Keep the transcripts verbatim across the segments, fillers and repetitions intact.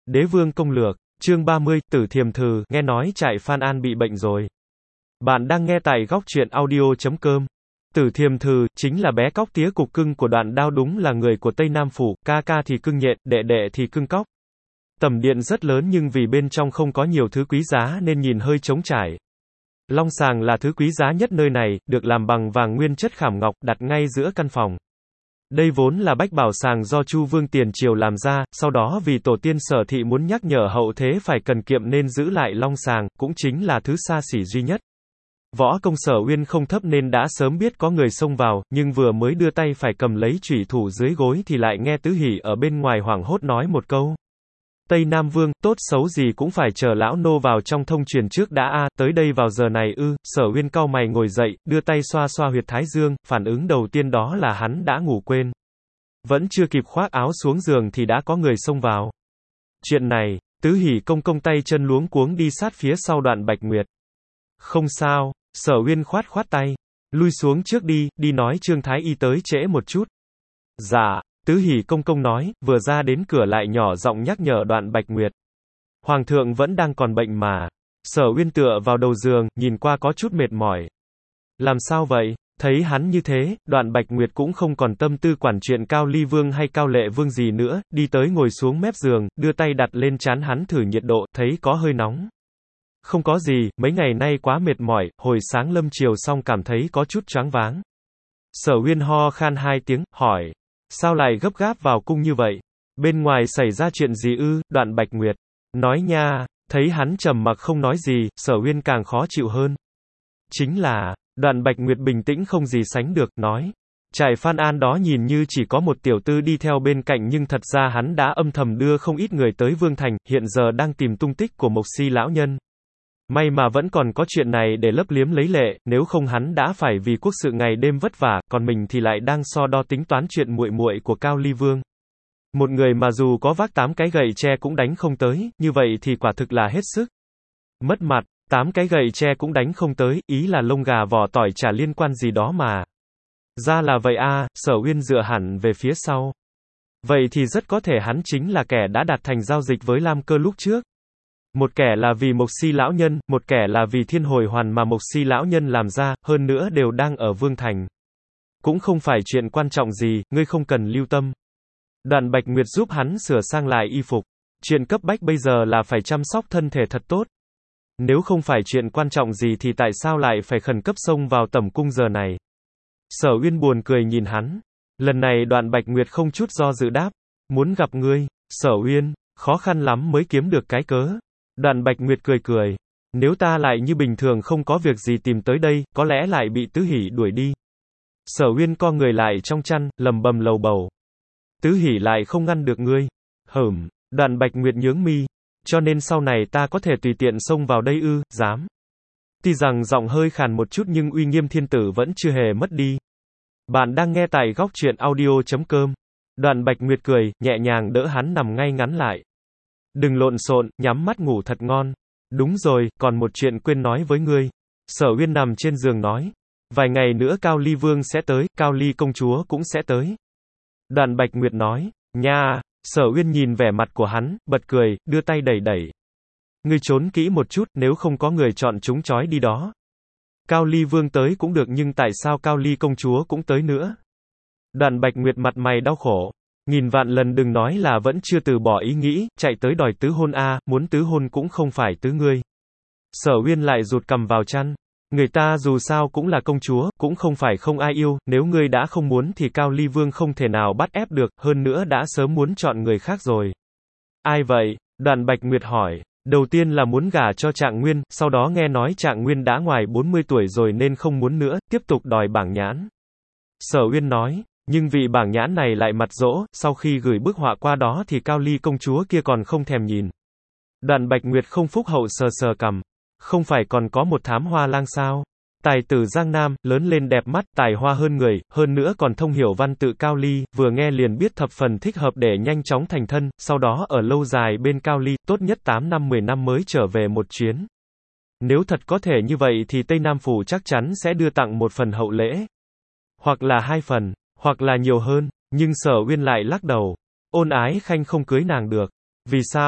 Đế vương công lược, chương ba mươi, Tử Thiềm Thừ, nghe nói trại Phan An bị bệnh rồi. Bạn đang nghe tại góc truyện audio chấm com. Tử Thiềm Thừ, chính là bé cóc tía cục cưng của Đoạn Đao, đúng là người của Tây Nam Phủ, ca ca thì cưng nhện, đệ đệ thì cưng cóc. Tầm điện rất lớn nhưng vì bên trong không có nhiều thứ quý giá nên nhìn hơi trống trải. Long sàng là thứ quý giá nhất nơi này, được làm bằng vàng nguyên chất khảm ngọc, đặt ngay giữa căn phòng. Đây vốn là bách bảo sàng do Chu Vương tiền triều làm ra, sau đó vì tổ tiên Sở Thị muốn nhắc nhở hậu thế phải cần kiệm nên giữ lại long sàng, cũng chính là thứ xa xỉ duy nhất. Võ công Sở Uyên không thấp nên đã sớm biết có người xông vào, nhưng vừa mới đưa tay phải cầm lấy chủy thủ dưới gối thì lại nghe Tứ Hỷ ở bên ngoài hoảng hốt nói một câu. Tây Nam Vương, tốt xấu gì cũng phải chờ lão nô vào trong thông truyền trước đã a, tới đây vào giờ này ư? Sở Uyên cau mày ngồi dậy, đưa tay xoa xoa huyệt thái dương, phản ứng đầu tiên đó là hắn đã ngủ quên. Vẫn chưa kịp khoác áo xuống giường thì đã có người xông vào. Chuyện này, Tứ Hỷ công công tay chân luống cuống đi sát phía sau Đoạn Bạch Nguyệt. Không sao, Sở Uyên khoát khoát tay. Lui xuống trước đi, đi nói Trương Thái Y tới trễ một chút. Dạ. Tứ Hỷ công công nói, vừa ra đến cửa lại nhỏ giọng nhắc nhở Đoạn Bạch Nguyệt. Hoàng thượng vẫn đang còn bệnh mà. Sở Uyên tựa vào đầu giường, nhìn qua có chút mệt mỏi. Làm sao vậy? Thấy hắn như thế, Đoạn Bạch Nguyệt cũng không còn tâm tư quản chuyện Cao Ly Vương hay Cao Lệ Vương gì nữa, đi tới ngồi xuống mép giường, đưa tay đặt lên trán hắn thử nhiệt độ, thấy có hơi nóng. Không có gì, mấy ngày nay quá mệt mỏi, hồi sáng lâm chiều xong cảm thấy có chút choáng váng. Sở Uyên ho khan hai tiếng, hỏi. Sao lại gấp gáp vào cung như vậy? Bên ngoài xảy ra chuyện gì ư? Đoạn Bạch Nguyệt nói nha. Thấy hắn trầm mặc không nói gì, Sở Uyên càng khó chịu hơn. Chính là, Đoạn Bạch Nguyệt bình tĩnh không gì sánh được, nói. Trại Phan An đó nhìn như chỉ có một tiểu tư đi theo bên cạnh nhưng thật ra hắn đã âm thầm đưa không ít người tới Vương Thành, hiện giờ đang tìm tung tích của Mộc Si lão nhân. May mà vẫn còn có chuyện này để lấp liếm lấy lệ, nếu không hắn đã phải vì quốc sự ngày đêm vất vả, còn mình thì lại đang so đo tính toán chuyện muội muội của Cao Ly Vương. Một người mà dù có vác tám cái gậy tre cũng đánh không tới, như vậy thì quả thực là hết sức mất mặt. Tám cái gậy tre cũng đánh không tới, ý là lông gà vỏ tỏi chả liên quan gì đó mà. Ra là vậy a, Sở Uyên dựa hẳn về phía sau. Vậy thì rất có thể hắn chính là kẻ đã đạt thành giao dịch với Lam Cơ lúc trước. Một kẻ là vì Mộc Si lão nhân, một kẻ là vì thiên hồi hoàn mà Mộc Si lão nhân làm ra, hơn nữa đều đang ở Vương Thành. Cũng không phải chuyện quan trọng gì, ngươi không cần lưu tâm. Đoạn Bạch Nguyệt giúp hắn sửa sang lại y phục. Chuyện cấp bách bây giờ là phải chăm sóc thân thể thật tốt. Nếu không phải chuyện quan trọng gì thì tại sao lại phải khẩn cấp xông vào tẩm cung giờ này? Sở Uyên buồn cười nhìn hắn. Lần này Đoạn Bạch Nguyệt không chút do dự đáp. Muốn gặp ngươi, Sở Uyên, khó khăn lắm mới kiếm được cái cớ. Đoạn Bạch Nguyệt cười cười. Nếu ta lại như bình thường không có việc gì tìm tới đây, có lẽ lại bị Tứ Hỷ đuổi đi. Sở Uyên co người lại trong chăn, lầm bầm lầu bầu. Tứ Hỷ lại không ngăn được ngươi. Hửm, Đoạn Bạch Nguyệt nhướng mi. Cho nên sau này ta có thể tùy tiện xông vào đây ư, dám. Tuy rằng giọng hơi khàn một chút nhưng uy nghiêm thiên tử vẫn chưa hề mất đi. Bạn đang nghe tại góc truyện audio chấm com. Đoạn Bạch Nguyệt cười, nhẹ nhàng đỡ hắn nằm ngay ngắn lại. Đừng lộn xộn, nhắm mắt ngủ thật ngon. Đúng rồi, còn một chuyện quên nói với ngươi. Sở Uyên nằm trên giường nói. Vài ngày nữa Cao Ly Vương sẽ tới, Cao Ly công chúa cũng sẽ tới. Đoạn Bạch Nguyệt nói. Nha. Sở Uyên nhìn vẻ mặt của hắn, bật cười, đưa tay đẩy đẩy. Ngươi trốn kỹ một chút, nếu không có người chọn chúng chói đi đó. Cao Ly Vương tới cũng được nhưng tại sao Cao Ly công chúa cũng tới nữa? Đoạn Bạch Nguyệt mặt mày đau khổ. Nghìn vạn lần đừng nói là vẫn chưa từ bỏ ý nghĩ, chạy tới đòi tứ hôn a, muốn tứ hôn cũng không phải tứ ngươi. Sở Uyên lại rụt cằm vào chăn. Người ta dù sao cũng là công chúa, cũng không phải không ai yêu, nếu ngươi đã không muốn thì Cao Ly Vương không thể nào bắt ép được, hơn nữa đã sớm muốn chọn người khác rồi. Ai vậy? Đoạn Bạch Nguyệt hỏi. Đầu tiên là muốn gả cho Trạng Nguyên, sau đó nghe nói Trạng Nguyên đã ngoài bốn mươi tuổi rồi nên không muốn nữa, tiếp tục đòi bảng nhãn. Sở Uyên nói. Nhưng vị bảng nhãn này lại mặt dỗ, sau khi gửi bức họa qua đó thì Cao Ly công chúa kia còn không thèm nhìn. Đoạn Bạch Nguyệt không phúc hậu sờ sờ cằm. Không phải còn có một thám hoa lang sao? Tài tử Giang Nam, lớn lên đẹp mắt, tài hoa hơn người, hơn nữa còn thông hiểu văn tự Cao Ly, vừa nghe liền biết thập phần thích hợp để nhanh chóng thành thân, sau đó ở lâu dài bên Cao Ly, tốt nhất tám năm mười năm mới trở về một chuyến. Nếu thật có thể như vậy thì Tây Nam Phủ chắc chắn sẽ đưa tặng một phần hậu lễ. Hoặc là hai phần. Hoặc là nhiều hơn, nhưng Sở Uyên lại lắc đầu. Ôn Ái Khanh không cưới nàng được. Vì sao?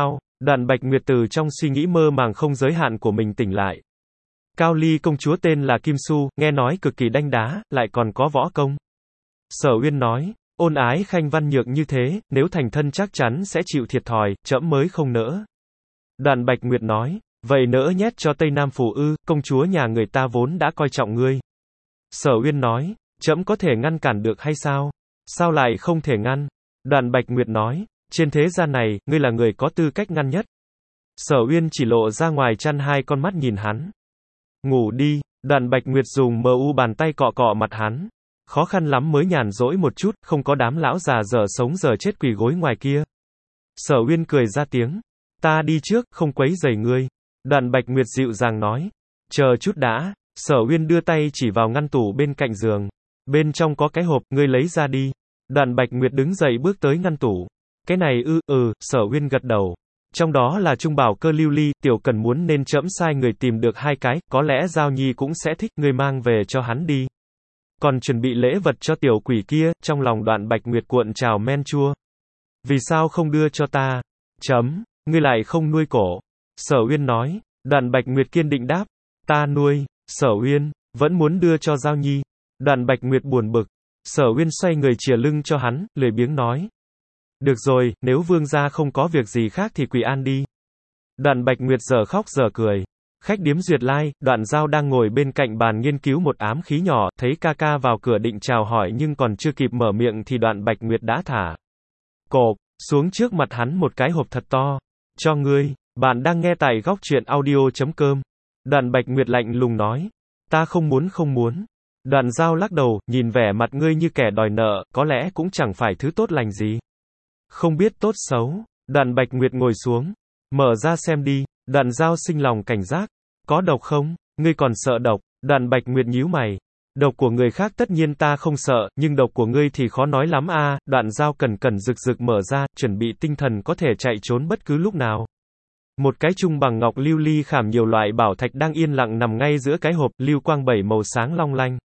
Đoạn Bạch Nguyệt từ trong suy nghĩ mơ màng không giới hạn của mình tỉnh lại. Cao Ly công chúa tên là Kim Su, nghe nói cực kỳ đanh đá, lại còn có võ công. Sở Uyên nói, ôn ái khanh văn nhược như thế, nếu thành thân chắc chắn sẽ chịu thiệt thòi, trẫm mới không nỡ. Đoạn Bạch Nguyệt nói, vậy nỡ nhét cho Tây Nam Phủ ư, công chúa nhà người ta vốn đã coi trọng ngươi. Sở Uyên nói, trẫm có thể ngăn cản được hay sao? Sao lại không thể ngăn? Đoạn Bạch Nguyệt nói, trên thế gian này, ngươi là người có tư cách ngăn nhất. Sở Uyên chỉ lộ ra ngoài chăn hai con mắt nhìn hắn. Ngủ đi, Đoạn Bạch Nguyệt dùng mờ u bàn tay cọ cọ mặt hắn. Khó khăn lắm mới nhàn rỗi một chút, không có đám lão già dở sống dở chết quỳ gối ngoài kia. Sở Uyên cười ra tiếng, ta đi trước, không quấy rầy ngươi. Đoạn Bạch Nguyệt dịu dàng nói, chờ chút đã. Sở Uyên đưa tay chỉ vào ngăn tủ bên cạnh giường. Bên trong có cái hộp, ngươi lấy ra đi. Đoạn Bạch Nguyệt đứng dậy bước tới ngăn tủ. Cái này ư, ừ, Sở Uyên gật đầu. Trong đó là trung bảo cơ lưu ly, tiểu cần muốn nên trẫm sai người tìm được hai cái, có lẽ Giao Nhi cũng sẽ thích, ngươi mang về cho hắn đi. Còn chuẩn bị lễ vật cho tiểu quỷ kia, trong lòng Đoạn Bạch Nguyệt cuộn trào men chua. Vì sao không đưa cho ta? Chấm, ngươi lại không nuôi cổ. Sở Uyên nói. Đoạn Bạch Nguyệt kiên định đáp, ta nuôi. Sở Uyên, vẫn muốn đưa cho Giao Nhi. Đoạn Bạch Nguyệt buồn bực. Sở Uyên xoay người chìa lưng cho hắn, lười biếng nói. Được rồi, nếu vương gia không có việc gì khác thì quỳ an đi. Đoạn Bạch Nguyệt giờ khóc giờ cười. Khách điếm Duyệt Lai, Đoạn Giao đang ngồi bên cạnh bàn nghiên cứu một ám khí nhỏ, thấy ca ca vào cửa định chào hỏi nhưng còn chưa kịp mở miệng thì Đoạn Bạch Nguyệt đã thả cộp xuống trước mặt hắn một cái hộp thật to. Cho ngươi, bạn đang nghe tại góc truyện audio chấm com. Đoạn Bạch Nguyệt lạnh lùng nói, ta không muốn không muốn. Đoạn Giao lắc đầu, nhìn vẻ mặt ngươi như kẻ đòi nợ, có lẽ cũng chẳng phải thứ tốt lành gì. Không biết tốt xấu. Đoạn Bạch Nguyệt ngồi xuống, mở ra xem đi. Đoạn Giao sinh lòng cảnh giác. Có độc không? Ngươi còn sợ độc? Đoạn Bạch Nguyệt nhíu mày. Độc của người khác tất nhiên ta không sợ, nhưng độc của ngươi thì khó nói lắm a. À. Đoạn Giao cẩn cẩn rực rực mở ra, chuẩn bị tinh thần có thể chạy trốn bất cứ lúc nào. Một cái chung bằng ngọc lưu ly khảm nhiều loại bảo thạch đang yên lặng nằm ngay giữa cái hộp, lưu quang bảy màu sáng long lanh.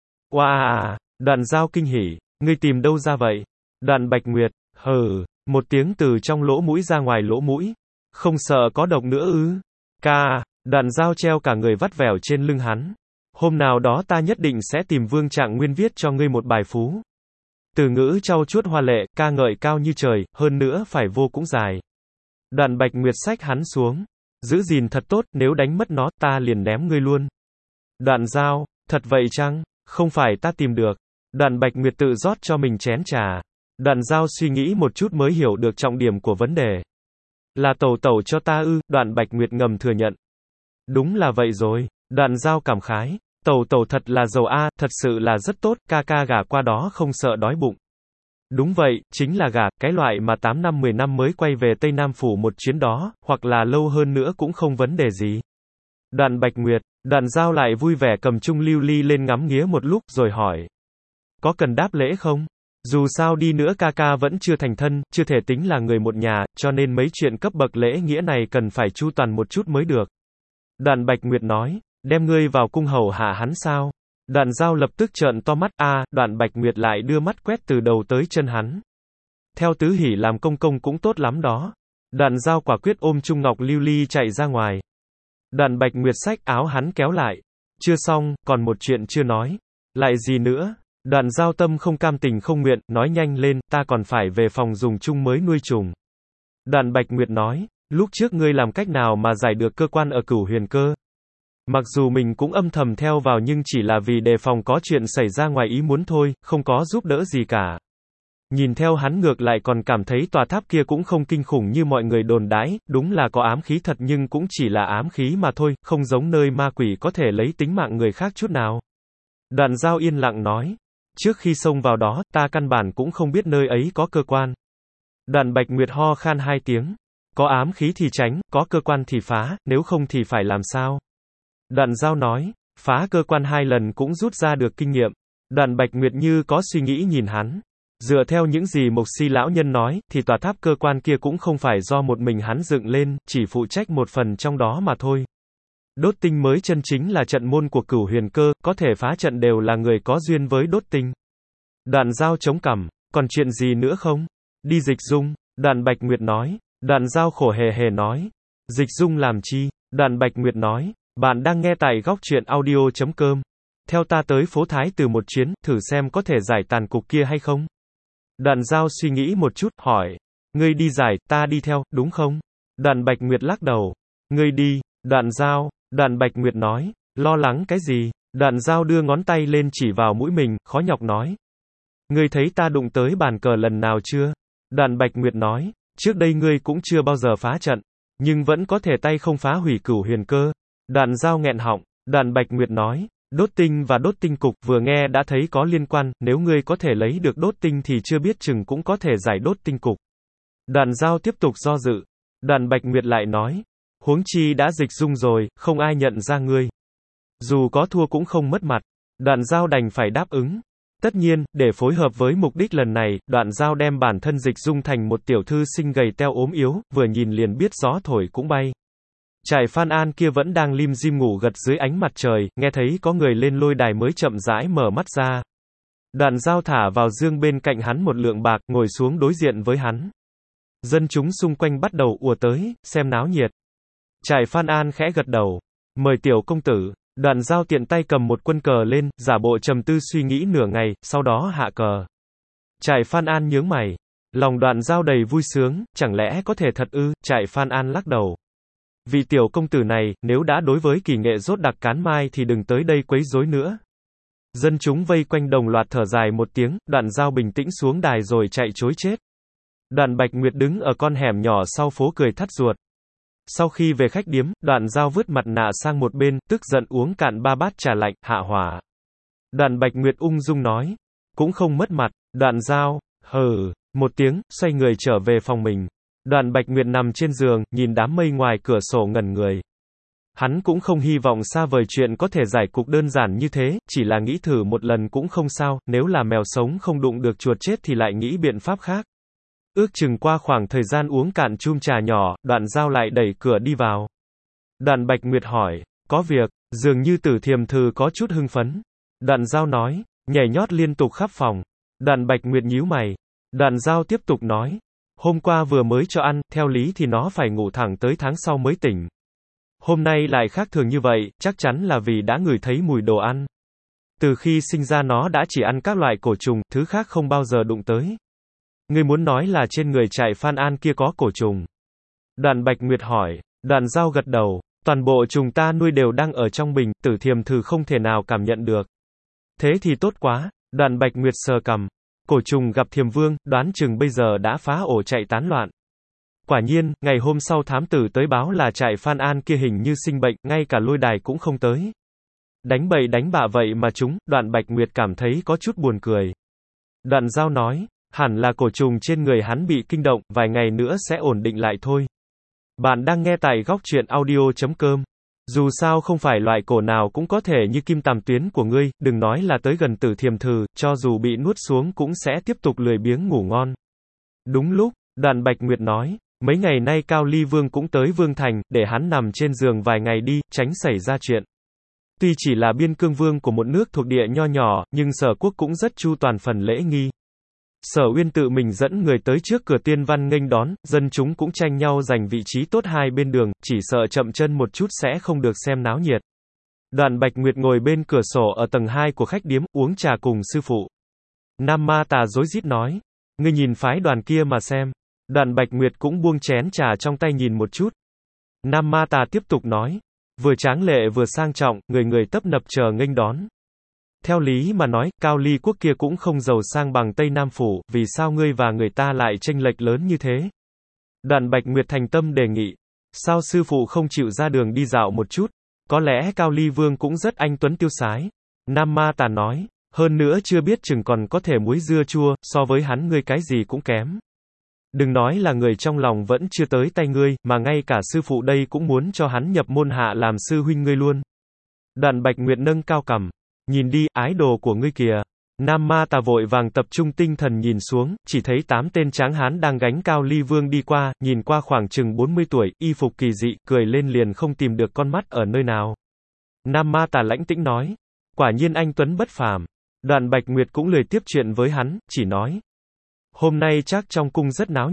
Wow! Đoạn Giao kinh hỉ, ngươi tìm đâu ra vậy? Đoạn Bạch Nguyệt, hừ, một tiếng từ trong lỗ mũi ra ngoài lỗ mũi. Không sợ có độc nữa ư? Ca, Đoạn Giao treo cả người vắt vẻo trên lưng hắn. Hôm nào đó ta nhất định sẽ tìm Vương Trạng Nguyên viết cho ngươi một bài phú. Từ ngữ trau chuốt hoa lệ, ca ngợi cao như trời, hơn nữa phải vô cũng dài. Đoạn Bạch Nguyệt xách hắn xuống. Giữ gìn thật tốt, nếu đánh mất nó, ta liền ném ngươi luôn. Đoạn Giao, thật vậy chăng? Không phải ta tìm được. Đoạn Bạch Nguyệt tự rót cho mình chén trà. Đoạn Giao suy nghĩ một chút mới hiểu được trọng điểm của vấn đề. Là tẩu tẩu cho ta ư? Đoạn Bạch Nguyệt ngầm thừa nhận. Đúng là vậy rồi. Đoạn Giao cảm khái. Tẩu tẩu thật là giàu a, thật sự là rất tốt, ca ca gả qua đó không sợ đói bụng. Đúng vậy, chính là gả, cái loại mà tám năm mười năm mới quay về Tây Nam Phủ một chuyến đó, hoặc là lâu hơn nữa cũng không vấn đề gì. Đoạn Bạch Nguyệt, Đoạn Giao lại vui vẻ cầm chung lưu ly lên ngắm nghía một lúc rồi hỏi. Có cần đáp lễ không? Dù sao đi nữa ca ca vẫn chưa thành thân, chưa thể tính là người một nhà, cho nên mấy chuyện cấp bậc lễ nghĩa này cần phải chu toàn một chút mới được. Đoạn Bạch Nguyệt nói, đem ngươi vào cung hầu hạ hắn sao? Đoạn Giao lập tức trợn to mắt, a, à, Đoạn Bạch Nguyệt lại đưa mắt quét từ đầu tới chân hắn. Theo Tứ Hỷ làm công công cũng tốt lắm đó. Đoạn Giao quả quyết ôm chung ngọc lưu ly chạy ra ngoài. Đoạn Bạch Nguyệt xách áo hắn kéo lại. Chưa xong, còn một chuyện chưa nói. Lại gì nữa? Đoạn Giao tâm không cam tình không nguyện, nói nhanh lên, ta còn phải về phòng dùng chung mới nuôi trùng. Đoạn Bạch Nguyệt nói, lúc trước ngươi làm cách nào mà giải được cơ quan ở Cửu Huyền Cơ? Mặc dù mình cũng âm thầm theo vào nhưng chỉ là vì đề phòng có chuyện xảy ra ngoài ý muốn thôi, không có giúp đỡ gì cả. Nhìn theo hắn ngược lại còn cảm thấy tòa tháp kia cũng không kinh khủng như mọi người đồn đãi, đúng là có ám khí thật nhưng cũng chỉ là ám khí mà thôi, không giống nơi ma quỷ có thể lấy tính mạng người khác chút nào. Đoạn Giao yên lặng nói, trước khi xông vào đó, ta căn bản cũng không biết nơi ấy có cơ quan. Đoạn Bạch Nguyệt ho khan hai tiếng, có ám khí thì tránh, có cơ quan thì phá, nếu không thì phải làm sao? Đoạn Giao nói, phá cơ quan hai lần cũng rút ra được kinh nghiệm. Đoạn Bạch Nguyệt như có suy nghĩ nhìn hắn. Dựa theo những gì Mộc Si lão nhân nói, thì tòa tháp cơ quan kia cũng không phải do một mình hắn dựng lên, chỉ phụ trách một phần trong đó mà thôi. Đốt tinh mới chân chính là trận môn của Cửu Huyền Cơ, có thể phá trận đều là người có duyên với đốt tinh. Đoạn Giao chống cằm, còn chuyện gì nữa không? Đi dịch dung, Đoạn Bạch Nguyệt nói. Đoạn Giao khổ hề hề nói. Dịch dung làm chi? Đoạn Bạch Nguyệt nói. Bạn đang nghe tại góc truyện audio chấm com. Theo ta tới phố Thái Từ một chuyến, thử xem có thể giải tàn cục kia hay không? Đoạn Giao suy nghĩ một chút, hỏi. Ngươi đi giải, ta đi theo, đúng không? Đoạn Bạch Nguyệt lắc đầu. Ngươi đi. Đoạn Giao. Đoạn Bạch Nguyệt nói. Lo lắng cái gì? Đoạn Giao đưa ngón tay lên chỉ vào mũi mình, khó nhọc nói. Ngươi thấy ta đụng tới bàn cờ lần nào chưa? Đoạn Bạch Nguyệt nói. Trước đây ngươi cũng chưa bao giờ phá trận, nhưng vẫn có thể tay không phá hủy cửu huyền cơ. Đoạn Giao nghẹn họng. Đoạn Bạch Nguyệt nói. Đốt tinh và đốt tinh cục vừa nghe đã thấy có liên quan, nếu ngươi có thể lấy được đốt tinh thì chưa biết chừng cũng có thể giải đốt tinh cục. Đoạn Giao tiếp tục do dự. Đoạn Bạch Nguyệt lại nói. Huống chi đã dịch dung rồi, không ai nhận ra ngươi. Dù có thua cũng không mất mặt. Đoạn Giao đành phải đáp ứng. Tất nhiên, để phối hợp với mục đích lần này, Đoạn Giao đem bản thân dịch dung thành một tiểu thư xinh gầy teo ốm yếu, vừa nhìn liền biết gió thổi cũng bay. Trại Phan An kia vẫn đang lim dim ngủ gật dưới ánh mặt trời, nghe thấy có người lên lôi đài mới chậm rãi mở mắt ra. Đoạn Giao thả vào dương bên cạnh hắn một lượng bạc, ngồi xuống đối diện với hắn. Dân chúng xung quanh bắt đầu ùa tới, xem náo nhiệt. Trại Phan An khẽ gật đầu. Mời tiểu công tử. Đoạn Giao tiện tay cầm một quân cờ lên, giả bộ trầm tư suy nghĩ nửa ngày, sau đó hạ cờ. Trại Phan An nhướng mày. Lòng Đoạn Giao đầy vui sướng, chẳng lẽ có thể thật ư? Trại Phan An lắc đầu. Vị tiểu công tử này, nếu đã đối với kỳ nghệ rốt đặc cán mai thì đừng tới đây quấy rối nữa. Dân chúng vây quanh đồng loạt thở dài một tiếng, Đoạn Giao bình tĩnh xuống đài rồi chạy trối chết. Đoạn Bạch Nguyệt đứng ở con hẻm nhỏ sau phố cười thắt ruột. Sau khi về khách điếm, Đoạn Giao vứt mặt nạ sang một bên, tức giận uống cạn ba bát trà lạnh, hạ hỏa. Đoạn Bạch Nguyệt ung dung nói. Cũng không mất mặt. Đoạn Giao, hừ, một tiếng, xoay người trở về phòng mình. Đoạn Bạch Nguyệt nằm trên giường, nhìn đám mây ngoài cửa sổ ngẩn người. Hắn cũng không hy vọng xa vời chuyện có thể giải cục đơn giản như thế, chỉ là nghĩ thử một lần cũng không sao, nếu là mèo sống không đụng được chuột chết thì lại nghĩ biện pháp khác. Ước chừng qua khoảng thời gian uống cạn chum trà nhỏ, Đoạn Giao lại đẩy cửa đi vào. Đoạn Bạch Nguyệt hỏi, có việc, dường như Tử Thiềm Thư có chút hưng phấn. Đoạn Giao nói, nhảy nhót liên tục khắp phòng. Đoạn Bạch Nguyệt nhíu mày. Đoạn Giao tiếp tục nói, hôm qua vừa mới cho ăn, theo lý thì nó phải ngủ thẳng tới tháng sau mới tỉnh. Hôm nay lại khác thường như vậy, chắc chắn là vì đã ngửi thấy mùi đồ ăn. Từ khi sinh ra nó đã chỉ ăn các loại cổ trùng, thứ khác không bao giờ đụng tới. Ngươi muốn nói là trên người trại Phan An kia có cổ trùng? Đoạn Bạch Nguyệt hỏi. Đoạn Giao gật đầu. Toàn bộ trùng ta nuôi đều đang ở trong bình, Tử Thiềm Thư không thể nào cảm nhận được. Thế thì tốt quá. Đoạn Bạch Nguyệt sờ cằm. Cổ trùng gặp Thiềm Vương, đoán chừng bây giờ đã phá ổ chạy tán loạn. Quả nhiên, ngày hôm sau thám tử tới báo là trại Phan An kia hình như sinh bệnh, ngay cả lôi đài cũng không tới. Đánh bậy đánh bạ vậy mà chúng, Đoạn Bạch Nguyệt cảm thấy có chút buồn cười. Đoạn Giao nói. Hẳn là cổ trùng trên người hắn bị kinh động, vài ngày nữa sẽ ổn định lại thôi. Bạn đang nghe tại góc truyện audio chấm com. Dù sao không phải loại cổ nào cũng có thể như kim tàm tuyến của ngươi, đừng nói là tới gần Tử Thiềm Thư, cho dù bị nuốt xuống cũng sẽ tiếp tục lười biếng ngủ ngon. Đúng lúc, Đoạn Bạch Nguyệt nói, mấy ngày nay Cao Ly Vương cũng tới Vương Thành, để hắn nằm trên giường vài ngày đi, tránh xảy ra chuyện. Tuy chỉ là biên cương vương của một nước thuộc địa nho nhỏ, nhưng Sở Quốc cũng rất chu toàn phần lễ nghi. Sở Uyên tự mình dẫn người tới trước cửa tiên văn nghênh đón, dân chúng cũng tranh nhau giành vị trí tốt hai bên đường, chỉ sợ chậm chân một chút sẽ không được xem náo nhiệt. Đoạn Bạch Nguyệt ngồi bên cửa sổ ở tầng hai của khách điếm, uống trà cùng sư phụ. Nam Ma Tà rối rít nói, ngươi nhìn phái đoàn kia mà xem. Đoạn Bạch Nguyệt cũng buông chén trà trong tay nhìn một chút. Nam Ma Tà tiếp tục nói, vừa tráng lệ vừa sang trọng, người người tấp nập chờ nghênh đón. Theo lý mà nói, Cao Ly quốc kia cũng không giàu sang bằng Tây Nam Phủ, vì sao ngươi và người ta lại chênh lệch lớn như thế? Đoạn Bạch Nguyệt thành tâm đề nghị. Sao sư phụ không chịu ra đường đi dạo một chút? Có lẽ Cao Ly Vương cũng rất anh tuấn tiêu sái. Nam Ma Tà nói, hơn nữa chưa biết chừng còn có thể muối dưa chua, so với hắn ngươi cái gì cũng kém. Đừng nói là người trong lòng vẫn chưa tới tay ngươi, mà ngay cả sư phụ đây cũng muốn cho hắn nhập môn hạ làm sư huynh ngươi luôn. Đoạn Bạch Nguyệt nâng cao cằm. Nhìn đi, ái đồ của ngươi kìa. Nam Ma Tà vội vàng tập trung tinh thần nhìn xuống, chỉ thấy tám tên tráng hán đang gánh Cao Ly Vương đi qua, nhìn qua khoảng chừng bốn mươi tuổi, y phục kỳ dị, cười lên liền không tìm được con mắt ở nơi nào. Nam Ma Tà lãnh tĩnh nói, quả nhiên anh tuấn bất phàm. Đoạn Bạch Nguyệt cũng lười tiếp chuyện với hắn, chỉ nói, hôm nay chắc trong cung rất náo nhiệt.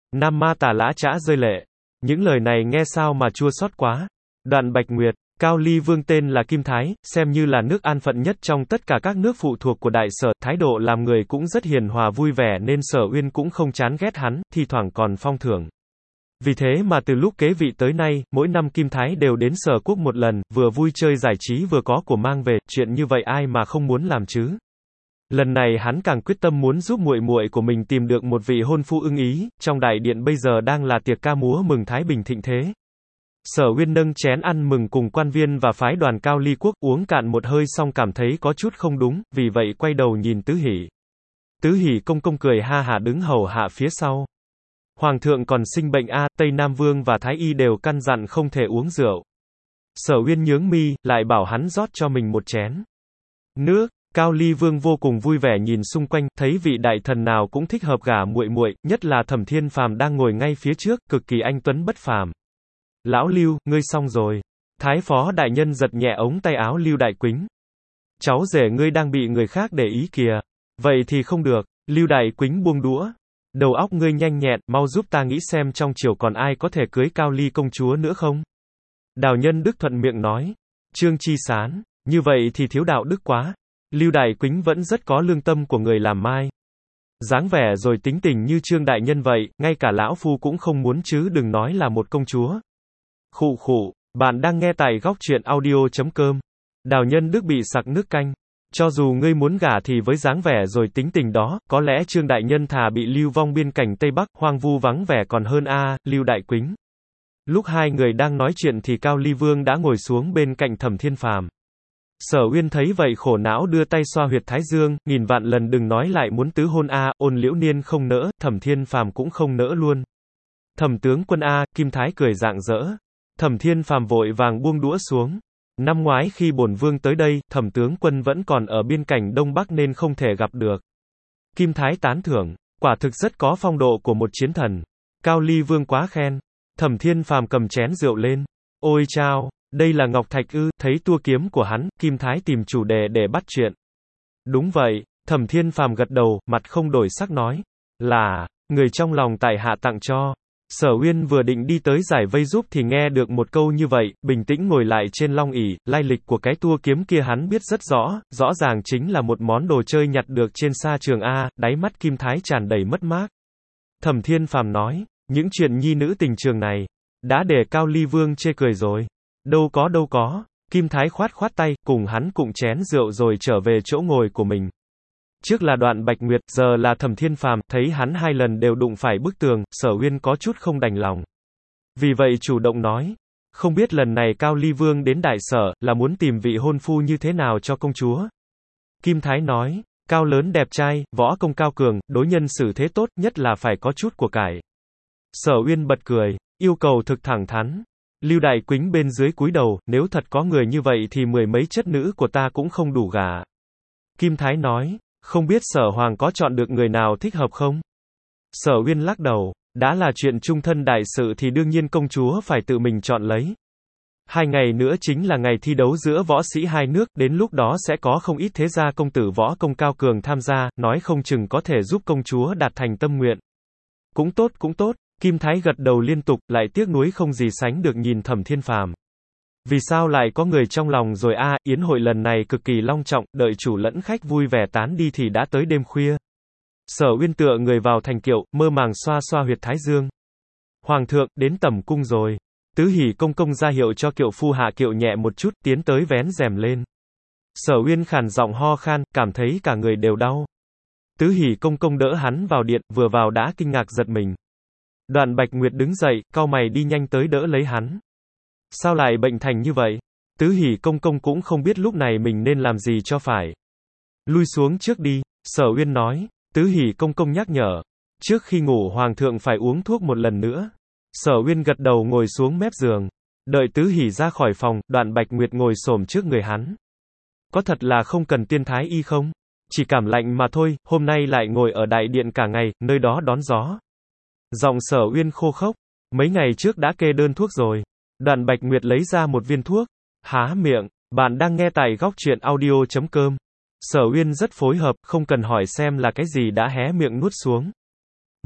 Nam ma tà lã chã rơi lệ. Những lời này nghe sao mà chua xót quá. Đoạn Bạch Nguyệt, Cao Ly Vương tên là Kim Thái, xem như là nước an phận nhất trong tất cả các nước phụ thuộc của Đại Sở, thái độ làm người cũng rất hiền hòa vui vẻ nên Sở Uyên cũng không chán ghét hắn, thi thoảng còn phong thưởng. Vì thế mà từ lúc kế vị tới nay, mỗi năm Kim Thái đều đến Sở Quốc một lần, vừa vui chơi giải trí vừa có của mang về, chuyện như vậy ai mà không muốn làm chứ. Lần này hắn càng quyết tâm muốn giúp muội muội của mình tìm được một vị hôn phu ưng ý, trong đại điện bây giờ đang là tiệc ca múa mừng Thái Bình thịnh thế. Sở Uyên nâng chén ăn mừng cùng quan viên và phái đoàn Cao Ly quốc, uống cạn một hơi xong cảm thấy có chút không đúng, vì vậy quay đầu nhìn Tứ Hỷ. Tứ Hỷ công công cười ha hả đứng hầu hạ phía sau. Hoàng thượng còn sinh bệnh a, Tây Nam Vương và Thái Y đều căn dặn không thể uống rượu. Sở Uyên nhướng mi, lại bảo hắn rót cho mình một chén nước. Cao Ly Vương vô cùng vui vẻ nhìn xung quanh, thấy vị đại thần nào cũng thích hợp gả muội muội, nhất là Thẩm Thiên Phàm đang ngồi ngay phía trước, cực kỳ anh tuấn bất phàm. Lão Lưu, ngươi xong rồi. Thái phó đại nhân giật nhẹ ống tay áo Lưu Đại Quýnh. Cháu rể ngươi đang bị người khác để ý kìa. Vậy thì không được. Lưu Đại Quýnh buông đũa. Đầu óc ngươi nhanh nhẹn, mau giúp ta nghĩ xem trong triều còn ai có thể cưới Cao Ly công chúa nữa không? Đào Nhân Đức thuận miệng nói. Trương Chi Sán, như vậy thì thiếu đạo đức quá. Lưu Đại Quýnh vẫn rất có lương tâm của người làm mai. Dáng vẻ rồi tính tình như Trương đại nhân vậy, ngay cả lão phu cũng không muốn chứ đừng nói là một công chúa. Khụ khụ, bạn đang nghe tại góc truyện audio chấm com. Đào Nhân Đức bị sặc nước canh. Cho dù ngươi muốn gả thì với dáng vẻ rồi tính tình đó, có lẽ Trương đại nhân thà bị lưu vong biên cảnh Tây Bắc, hoang vu vắng vẻ còn hơn a, Lưu Đại Quýnh. Lúc hai người đang nói chuyện thì Cao Ly Vương đã ngồi xuống bên cạnh Thẩm Thiên Phàm. Sở Uyên thấy vậy khổ não đưa tay xoa huyệt thái dương, nghìn vạn lần đừng nói lại muốn tứ hôn a, Ôn Liễu Niên không nỡ, Thẩm Thiên Phàm cũng không nỡ luôn. Thẩm tướng quân a, Kim Thái cười rạng rỡ. Thẩm Thiên Phàm vội vàng buông đũa xuống. Năm ngoái khi bổn vương tới đây, Thẩm tướng quân vẫn còn ở biên cảnh Đông Bắc nên không thể gặp được. Kim Thái tán thưởng, quả thực rất có phong độ của một chiến thần. Cao Ly Vương quá khen. Thẩm Thiên Phàm cầm chén rượu lên. Ôi chao, đây là ngọc thạch ư? Thấy tua kiếm của hắn, Kim Thái tìm chủ đề để bắt chuyện. Đúng vậy, Thẩm Thiên Phàm gật đầu, mặt không đổi sắc nói. Là, người trong lòng tại hạ tặng cho. Sở Uyên vừa định đi tới giải vây giúp thì nghe được một câu như vậy, bình tĩnh ngồi lại trên long ỷ, lai lịch của cái tua kiếm kia hắn biết rất rõ, rõ ràng chính là một món đồ chơi nhặt được trên sa trường A, đáy mắt Kim Thái tràn đầy mất mát. Thẩm Thiên Phàm nói, những chuyện nhi nữ tình trường này, đã để Cao Ly Vương chê cười rồi. Đâu có đâu có, Kim Thái khoát khoát tay, cùng hắn cụng chén rượu rồi trở về chỗ ngồi của mình. Trước là Đoạn Bạch Nguyệt, giờ là Thẩm Thiên Phàm, thấy hắn hai lần đều đụng phải bức tường, Sở Uyên có chút không đành lòng. Vì vậy chủ động nói, không biết lần này Cao Ly Vương đến Đại Sở, là muốn tìm vị hôn phu như thế nào cho công chúa. Kim Thái nói, cao lớn đẹp trai, võ công cao cường, đối nhân xử thế tốt, nhất là phải có chút của cải. Sở Uyên bật cười, yêu cầu thực thẳng thắn. Lưu Đại Quýnh bên dưới cúi đầu, nếu thật có người như vậy thì mười mấy chất nữ của ta cũng không đủ gả. Kim Thái nói, không biết Sở Hoàng có chọn được người nào thích hợp không? Sở Uyên lắc đầu, đã là chuyện chung thân đại sự thì đương nhiên công chúa phải tự mình chọn lấy. Hai ngày nữa chính là ngày thi đấu giữa võ sĩ hai nước, đến lúc đó sẽ có không ít thế gia công tử võ công cao cường tham gia, nói không chừng có thể giúp công chúa đạt thành tâm nguyện. Cũng tốt cũng tốt, Kim Thái gật đầu liên tục, lại tiếc nuối không gì sánh được nhìn Thẩm Thiên Phàm. Vì sao lại có người trong lòng rồi a, à, yến hội lần này cực kỳ long trọng, đợi chủ lẫn khách vui vẻ tán đi thì đã tới đêm khuya. Sở Uyên tựa người vào thành kiệu, mơ màng xoa xoa huyệt thái dương. Hoàng thượng, đến tẩm cung rồi. Tứ Hỷ công công ra hiệu cho kiệu phu hạ kiệu nhẹ một chút, tiến tới vén rèm lên. Sở Uyên khàn giọng ho khan, cảm thấy cả người đều đau. Tứ Hỷ công công đỡ hắn vào điện, vừa vào đã kinh ngạc giật mình. Đoạn Bạch Nguyệt đứng dậy, cau mày đi nhanh tới đỡ lấy hắn. Sao lại bệnh thành như vậy? Tứ Hỷ công công cũng không biết lúc này mình nên làm gì cho phải. Lui xuống trước đi, Sở Uyên nói. Tứ Hỷ công công nhắc nhở. Trước khi ngủ hoàng thượng phải uống thuốc một lần nữa. Sở Uyên gật đầu ngồi xuống mép giường. Đợi Tứ Hỷ ra khỏi phòng, Đoạn Bạch Nguyệt ngồi xổm trước người hắn. Có thật là không cần tiên thái y không? Chỉ cảm lạnh mà thôi, hôm nay lại ngồi ở đại điện cả ngày, nơi đó đón gió. Giọng Sở Uyên khô khốc. Mấy ngày trước đã kê đơn thuốc rồi. Đoạn Bạch Nguyệt lấy ra một viên thuốc. Há miệng, bạn đang nghe tại góc truyện audio chấm com. Sở Uyên rất phối hợp, không cần hỏi xem là cái gì đã hé miệng nuốt xuống.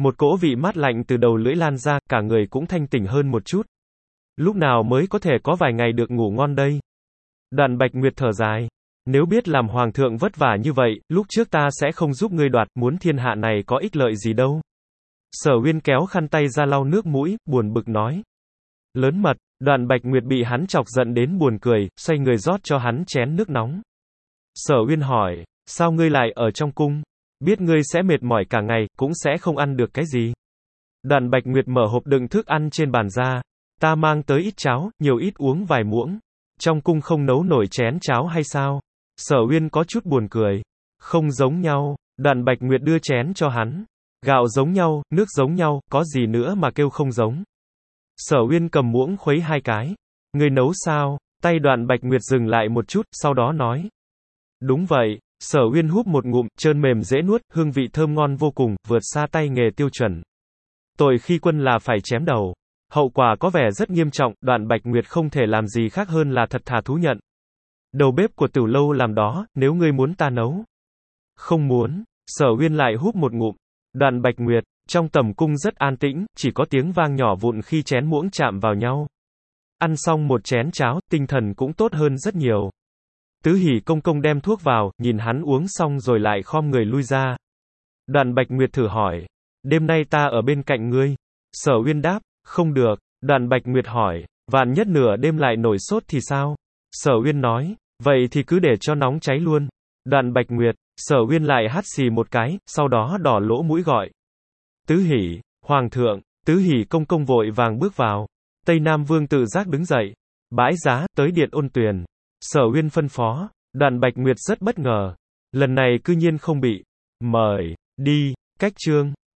Một cỗ vị mát lạnh từ đầu lưỡi lan ra, cả người cũng thanh tỉnh hơn một chút. Lúc nào mới có thể có vài ngày được ngủ ngon đây? Đoạn Bạch Nguyệt thở dài. Nếu biết làm hoàng thượng vất vả như vậy, lúc trước ta sẽ không giúp ngươi đoạt, muốn thiên hạ này có ích lợi gì đâu. Sở Uyên kéo khăn tay ra lau nước mũi, buồn bực nói. Lớn mật, Đoạn Bạch Nguyệt bị hắn chọc giận đến buồn cười, xoay người rót cho hắn chén nước nóng. Sở Uyên hỏi, sao ngươi lại ở trong cung? Biết ngươi sẽ mệt mỏi cả ngày, cũng sẽ không ăn được cái gì. Đoạn Bạch Nguyệt mở hộp đựng thức ăn trên bàn ra. Ta mang tới ít cháo, nhiều ít uống vài muỗng. Trong cung không nấu nổi chén cháo hay sao? Sở Uyên có chút buồn cười. Không giống nhau, Đoạn Bạch Nguyệt đưa chén cho hắn. Gạo giống nhau, nước giống nhau, có gì nữa mà kêu không giống. Sở Uyên cầm muỗng khuấy hai cái. Người nấu sao? Tay Đoạn Bạch Nguyệt dừng lại một chút, sau đó nói. Đúng vậy. Sở Uyên húp một ngụm, trơn mềm dễ nuốt, hương vị thơm ngon vô cùng, vượt xa tay nghề tiêu chuẩn. Tội khi quân là phải chém đầu. Hậu quả có vẻ rất nghiêm trọng, Đoạn Bạch Nguyệt không thể làm gì khác hơn là thật thà thú nhận. Đầu bếp của Tử Lâu làm đó, nếu ngươi muốn ta nấu. Không muốn. Sở Uyên lại húp một ngụm. Đoạn Bạch Nguyệt, trong tầm cung rất an tĩnh, chỉ có tiếng vang nhỏ vụn khi chén muỗng chạm vào nhau. Ăn xong một chén cháo, tinh thần cũng tốt hơn rất nhiều. Tứ Hỷ công công đem thuốc vào, nhìn hắn uống xong rồi lại khom người lui ra. Đoạn Bạch Nguyệt thử hỏi, đêm nay ta ở bên cạnh ngươi. Sở Uyên đáp, không được. Đoạn Bạch Nguyệt hỏi, vạn nhất nửa đêm lại nổi sốt thì sao? Sở Uyên nói, vậy thì cứ để cho nóng cháy luôn. Đoạn Bạch Nguyệt, Sở Uyên lại hắt xì một cái, sau đó đỏ lỗ mũi gọi. Tứ Hỷ, Hoàng thượng. Tứ Hỷ công công vội vàng bước vào. Tây Nam Vương tự giác đứng dậy. Bãi giá, tới điện ôn tuyền. Sở Uyên phân phó. Đoạn Bạch Nguyệt rất bất ngờ. Lần này cư nhiên không bị mời đi. Cách chương